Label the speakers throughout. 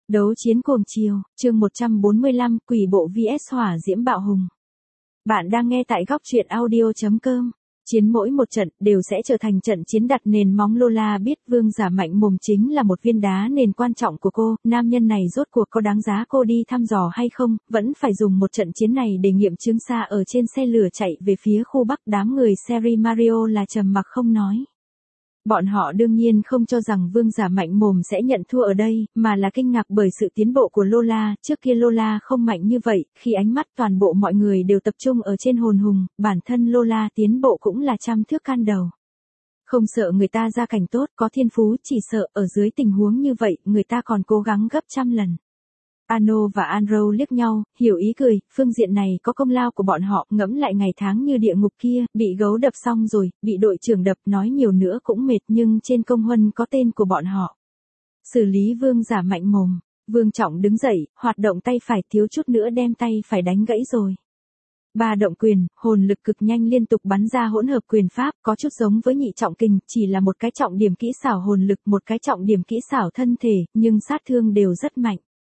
Speaker 1: Đấu chiến cuồng chiều, chương 145, quỷ bộ vs hỏa diễm bạo hùng. Bạn đang nghe tại góc truyện audio.com. Chiến mỗi một trận đều sẽ trở thành trận chiến đặt nền móng. Lola biết vương giả mạnh mồm chính là một viên đá nền quan trọng của cô, nam nhân này rốt cuộc có đáng giá cô đi thăm dò hay không, vẫn phải dùng một trận chiến này để nghiệm chứng. Xa ở trên xe lửa chạy về phía khu Bắc, đám người Seri Mario là trầm mặc không nói. Bọn họ đương nhiên không cho rằng vương giả mạnh mồm sẽ nhận thua ở đây, mà là kinh ngạc bởi sự tiến bộ của Lola. Trước kia Lola không mạnh như vậy, khi ánh mắt toàn bộ mọi người đều tập trung ở trên hồn hùng, bản thân Lola tiến bộ cũng là trăm thước can đầu. Không sợ người ta gia cảnh tốt, có thiên phú, chỉ sợ ở dưới tình huống như vậy, người ta còn cố gắng gấp trăm lần. Ano và Andrew liếc nhau, hiểu ý cười, phương diện này có công lao của bọn họ. Ngẫm lại ngày tháng như địa ngục kia, bị gấu đập xong rồi, bị đội trưởng đập, nói nhiều nữa cũng mệt, nhưng trên công huân có tên của bọn họ. Xử lý vương giả mạnh mồm. Vương Trọng đứng dậy, hoạt động tay phải, thiếu chút nữa đem tay phải đánh gãy rồi. Ba động quyền, hồn lực cực nhanh liên tục bắn ra hỗn hợp quyền pháp, có chút giống với nhị trọng kình, chỉ là một cái trọng điểm kỹ xảo hồn lực, một cái trọng điểm kỹ xảo thân thể, nhưng sát thương đều rất mạnh.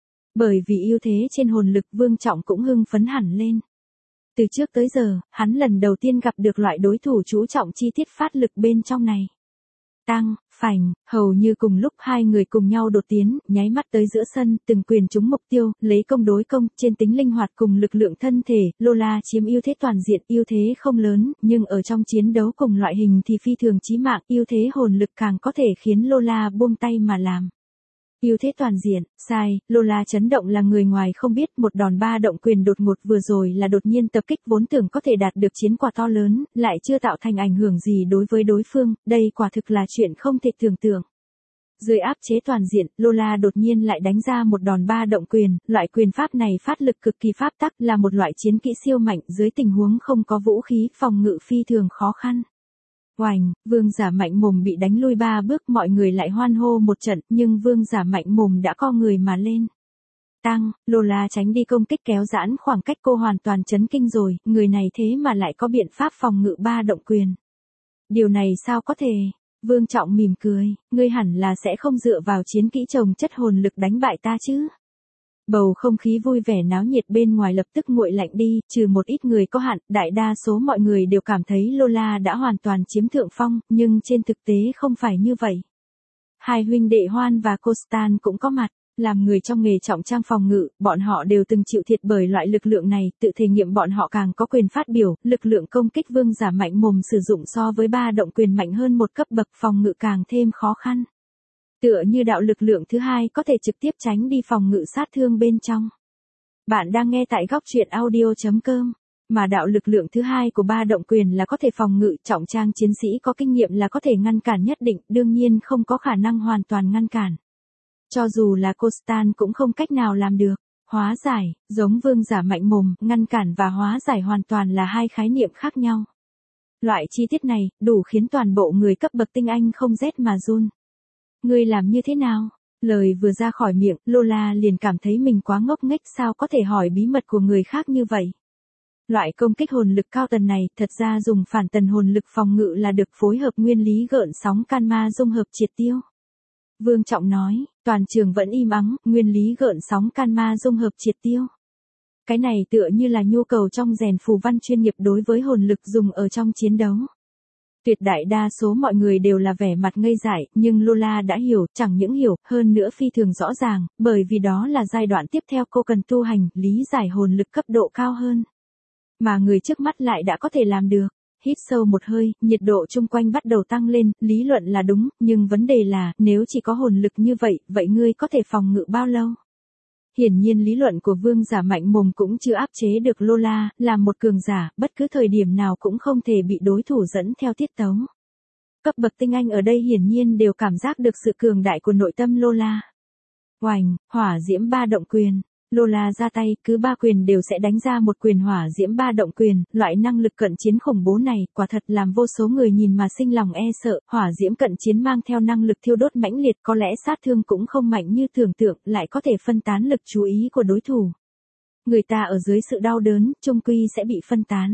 Speaker 1: Bởi vì ưu thế trên hồn lực, Vương Trọng cũng hưng phấn hẳn lên. Từ trước tới giờ, hắn lần đầu tiên gặp được loại đối thủ chú trọng chi tiết phát lực bên trong này. Tăng, phành, hầu như cùng lúc hai người cùng nhau đột tiến, nháy mắt tới giữa sân, từng quyền trúng mục tiêu, lấy công đối công. Trên tính linh hoạt cùng lực lượng thân thể, Lola chiếm ưu thế toàn diện, ưu thế không lớn, nhưng ở trong chiến đấu cùng loại hình thì phi thường chí mạng, ưu thế hồn lực càng có thể khiến Lola buông tay mà làm. Ưu thế toàn diện, sai. Lola chấn động là người ngoài không biết, một đòn ba động quyền đột ngột vừa rồi là đột nhiên tập kích, vốn tưởng có thể đạt được chiến quả to lớn, lại chưa tạo thành ảnh hưởng gì đối với đối phương, đây quả thực là chuyện không thể tưởng tượng. Dưới áp chế toàn diện, Lola đột nhiên lại đánh ra một đòn ba động quyền, loại quyền pháp này phát lực cực kỳ pháp tắc, là một loại chiến kỹ siêu mạnh, dưới tình huống không có vũ khí, phòng ngự phi thường khó khăn. Oành, vương giả mạnh mồm bị đánh lui 3 bước, mọi người lại hoan hô một trận, nhưng vương giả mạnh mồm đã co người mà lên. Tăng, Lola tránh đi công kích, kéo giãn khoảng cách, cô hoàn toàn chấn kinh rồi, người này thế mà lại có biện pháp phòng ngự ba động quyền. Điều này sao có thể? Vương Trọng mỉm cười, ngươi hẳn là sẽ không dựa vào chiến kỹ chồng chất hồn lực đánh bại ta chứ? Bầu không khí vui vẻ náo nhiệt bên ngoài lập tức nguội lạnh đi, trừ một ít người có hạn, đại đa số mọi người đều cảm thấy Lola đã hoàn toàn chiếm thượng phong, nhưng trên thực tế không phải như vậy. Hai huynh đệ Hoan và Costan cũng có mặt, làm người trong nghề trọng trang phòng ngự, bọn họ đều từng chịu thiệt bởi loại lực lượng này, tự thể nghiệm bọn họ càng có quyền phát biểu, lực lượng công kích vương giả mạnh mồm sử dụng so với ba động quyền mạnh hơn một cấp bậc, phòng ngự càng thêm khó khăn. Tựa như đạo lực lượng thứ hai có thể trực tiếp tránh đi phòng ngự sát thương bên trong. Bạn đang nghe tại góc truyện audio.com. Mà đạo lực lượng thứ hai của ba động quyền là có thể phòng ngự, trọng trang chiến sĩ có kinh nghiệm là có thể ngăn cản nhất định, đương nhiên không có khả năng hoàn toàn ngăn cản. Cho dù là Costan cũng không cách nào làm được. Hóa giải, giống vương giả mạnh mồm, ngăn cản và hóa giải hoàn toàn là hai khái niệm khác nhau. Loại chi tiết này, đủ khiến toàn bộ người cấp bậc tinh anh không rét mà run. Ngươi làm như thế nào? Lời vừa ra khỏi miệng, Lola liền cảm thấy mình quá ngốc nghếch, sao có thể hỏi bí mật của người khác như vậy. Loại công kích hồn lực cao tần này, thật ra dùng phản tần hồn lực phòng ngự là được, phối hợp nguyên lý gợn sóng Kanma dung hợp triệt tiêu. Vương Trọng nói, toàn trường vẫn im ắng, nguyên lý gợn sóng Kanma dung hợp triệt tiêu. Cái này tựa như là nhu cầu trong rèn phù văn chuyên nghiệp đối với hồn lực dùng ở trong chiến đấu. Tuyệt đại đa số mọi người đều là vẻ mặt ngây dại, nhưng Lola đã hiểu, chẳng những hiểu, hơn nữa phi thường rõ ràng, bởi vì đó là giai đoạn tiếp theo cô cần tu hành, lý giải hồn lực cấp độ cao hơn. Mà người trước mắt lại đã có thể làm được. Hít sâu một hơi, nhiệt độ chung quanh bắt đầu tăng lên, lý luận là đúng, nhưng vấn đề là, nếu chỉ có hồn lực như vậy, vậy ngươi có thể phòng ngự bao lâu? Hiển nhiên lý luận của vương giả mạnh mồm cũng chưa áp chế được Lola, làm một cường giả, bất cứ thời điểm nào cũng không thể bị đối thủ dẫn theo tiết tấu. Cấp bậc tinh anh ở đây hiển nhiên đều cảm giác được sự cường đại của nội tâm Lola. Oành, hỏa diễm ba động quyền. Lola ra tay, cứ 3 quyền đều sẽ đánh ra một quyền hỏa diễm ba động quyền, loại năng lực cận chiến khủng bố này, quả thật làm vô số người nhìn mà sinh lòng e sợ. Hỏa diễm cận chiến mang theo năng lực thiêu đốt mãnh liệt, có lẽ sát thương cũng không mạnh như tưởng tượng, lại có thể phân tán lực chú ý của đối thủ. Người ta ở dưới sự đau đớn, chung quy sẽ bị phân tán.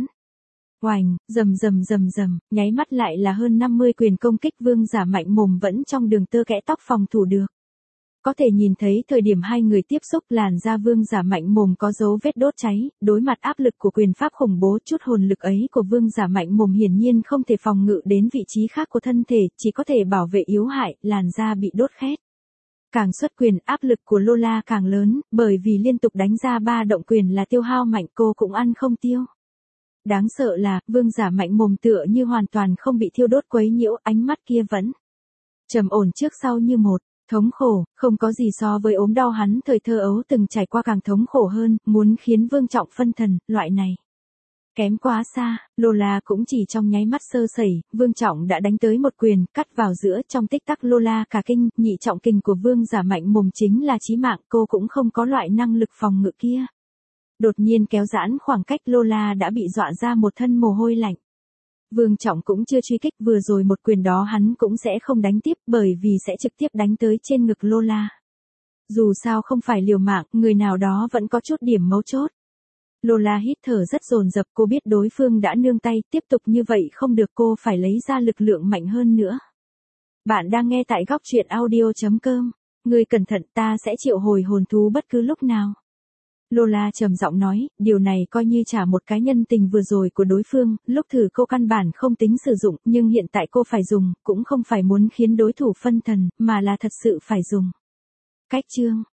Speaker 1: Oành, rầm rầm rầm rầm, nháy mắt lại là hơn 50 quyền công kích, vương giả mạnh mồm vẫn trong đường tơ kẽ tóc phòng thủ được. có thể nhìn thấy thời điểm hai người tiếp xúc làn da Vương Giả Mạnh Mồm có dấu vết đốt cháy, đối mặt áp lực của quyền pháp khủng bố chút hồn lực ấy của Vương Giả Mạnh Mồm hiển nhiên không thể phòng ngự đến vị trí khác của thân thể, chỉ có thể bảo vệ yếu hại, làn da bị đốt khét. Càng xuất quyền áp lực của Lola càng lớn, bởi vì liên tục đánh ra 3 động quyền là tiêu hao mạnh cô cũng ăn không tiêu. Đáng sợ là, Vương Giả Mạnh Mồm tựa như hoàn toàn không bị thiêu đốt quấy nhiễu, ánh mắt kia vẫn trầm ổn trước sau như một. Thống khổ, không có gì so với ốm đau hắn thời thơ ấu từng trải qua càng thống khổ hơn, muốn khiến Vương Trọng phân thần, loại này kém quá xa, Lola cũng chỉ trong nháy mắt sơ sẩy, Vương Trọng đã đánh tới một quyền, cắt vào giữa, trong tích tắc Lola cả kinh, nhị trọng kình của Vương Giả Mạnh Mồm chính là chí mạng, cô cũng không có loại năng lực phòng ngự kia. Đột nhiên kéo giãn khoảng cách, Lola đã bị dọa ra một thân mồ hôi lạnh. Vương Trọng cũng chưa truy kích, vừa rồi một quyền đó hắn cũng sẽ không đánh tiếp, bởi vì sẽ trực tiếp đánh tới trên ngực Lola. Dù sao không phải liều mạng, người nào đó vẫn có chút điểm mấu chốt. Lola hít thở rất dồn dập, cô biết đối phương đã nương tay, tiếp tục như vậy không được, cô phải lấy ra lực lượng mạnh hơn nữa. Bạn đang nghe tại góc truyện audio.com. Người cẩn thận, ta sẽ triệu hồi hồn thú bất cứ lúc nào. Lola trầm giọng nói, điều này coi như trả một cái nhân tình vừa rồi của đối phương, lúc thử cô căn bản không tính sử dụng, nhưng hiện tại cô phải dùng, cũng không phải muốn khiến đối thủ phân thần, mà là thật sự phải dùng. Cách chương